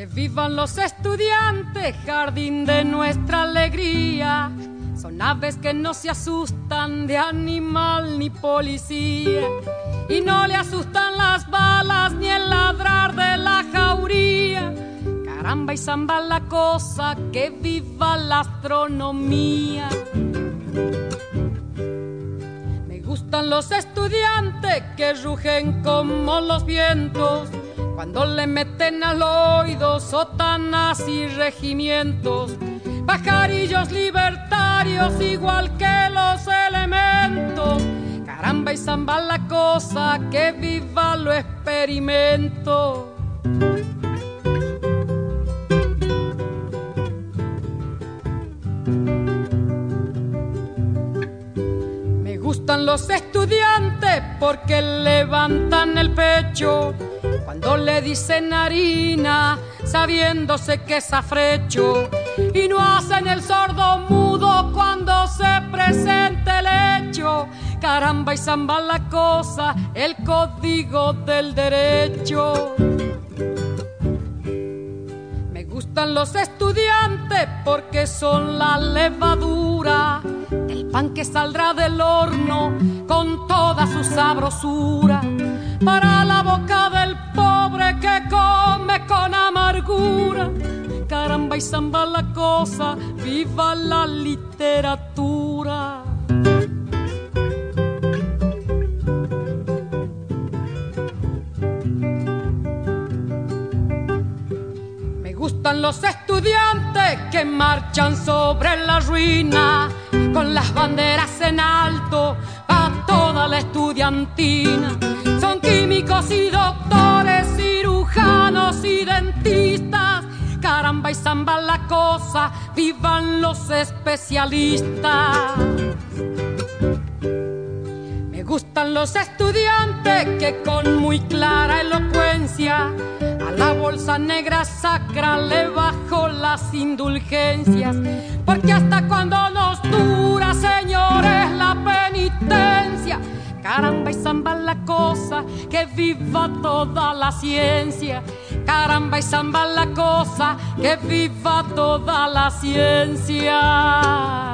Que vivan los estudiantes, jardín de nuestra alegría. Son aves que no se asustan de animal ni policía. Y no le asustan las balas ni el ladrar de la jauría. Caramba y zamba la cosa, que viva la astronomía. Me gustan los estudiantes que rugen como los vientos cuando le meten al oído sotanas y regimientos. Pajarillos libertarios igual que los elementos. Caramba y zamba la cosa, que viva lo experimento. Me gustan los estudiantes porque levantan el pecho cuando le dicen harina, sabiéndose que es afrecho, y no hacen el sordo mudo cuando se presente el hecho. Caramba y zamba la cosa, el código del derecho. Me gustan los estudiantes porque son la levadura del pan que saldrá del horno con toda su sabrosura para la boca del pobre que come con amargura. Caramba y zamba la cosa, viva la literatura. Me gustan los estudiantes que marchan sobre la ruina con las banderas en alto a toda la estudiantina. Son químicos y doctores, cirujanos y dentistas. Caramba y zamba la cosa, vivan los especialistas. Me gustan los estudiantes que con muy clara elocuencia a la bolsa negra sacra le bajo las indulgencias. Porque hasta cuando nos dura, señores, la penitencia. Caramba y zamba la cosa, que viva toda la ciencia. Caramba y zamba la cosa, que viva toda la ciencia.